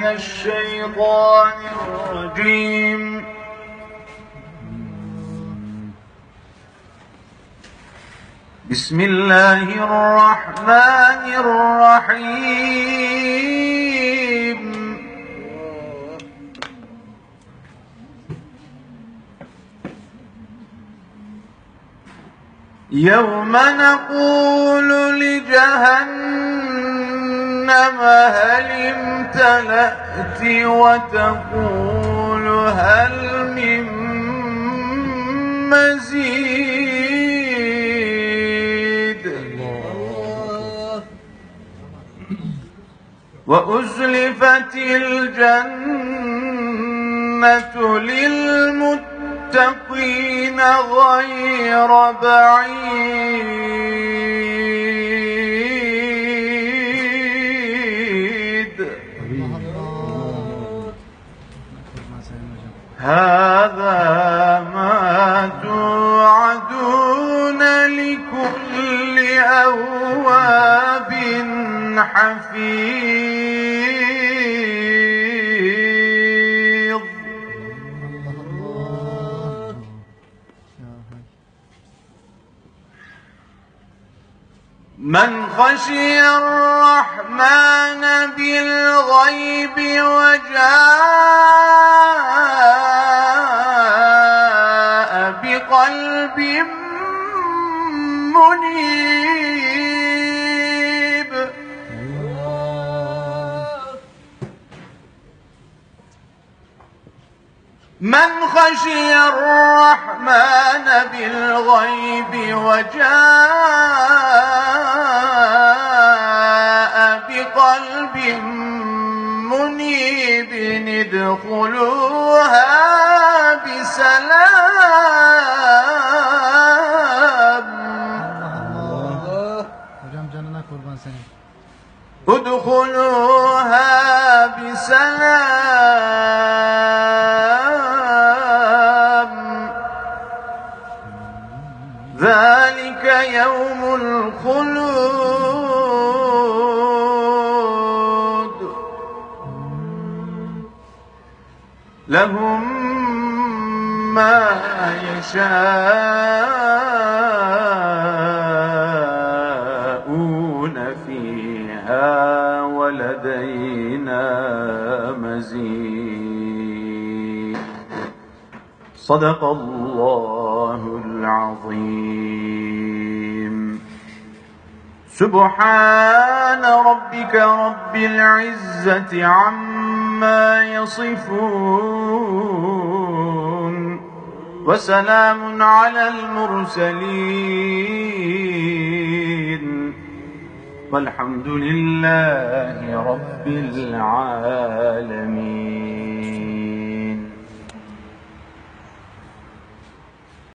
من الشيطان الرجيم. بسم الله الرحمن الرحيم. يوم نقول لجهنم هل امتلأت وتقول هل من مزيد. وأزلفت الجنة للمتقين غير بعيد. هذا ما توعدون لكل أواب حفيظ. من خشي الرحمن بالغيب وجاء بقلب منيب. من خشي الرحمن بالغيب وجاء بقلب منيب ادخلوها بسلام. ادخلوها بسلام. ذلك يوم الخلود. لهم ما يشاءون فيها ولدينا مزيد. صدق الله العظيم. سبحان ربك رب العزة عما يصفون وسلام على المرسلين والحمد لله رب العالمين.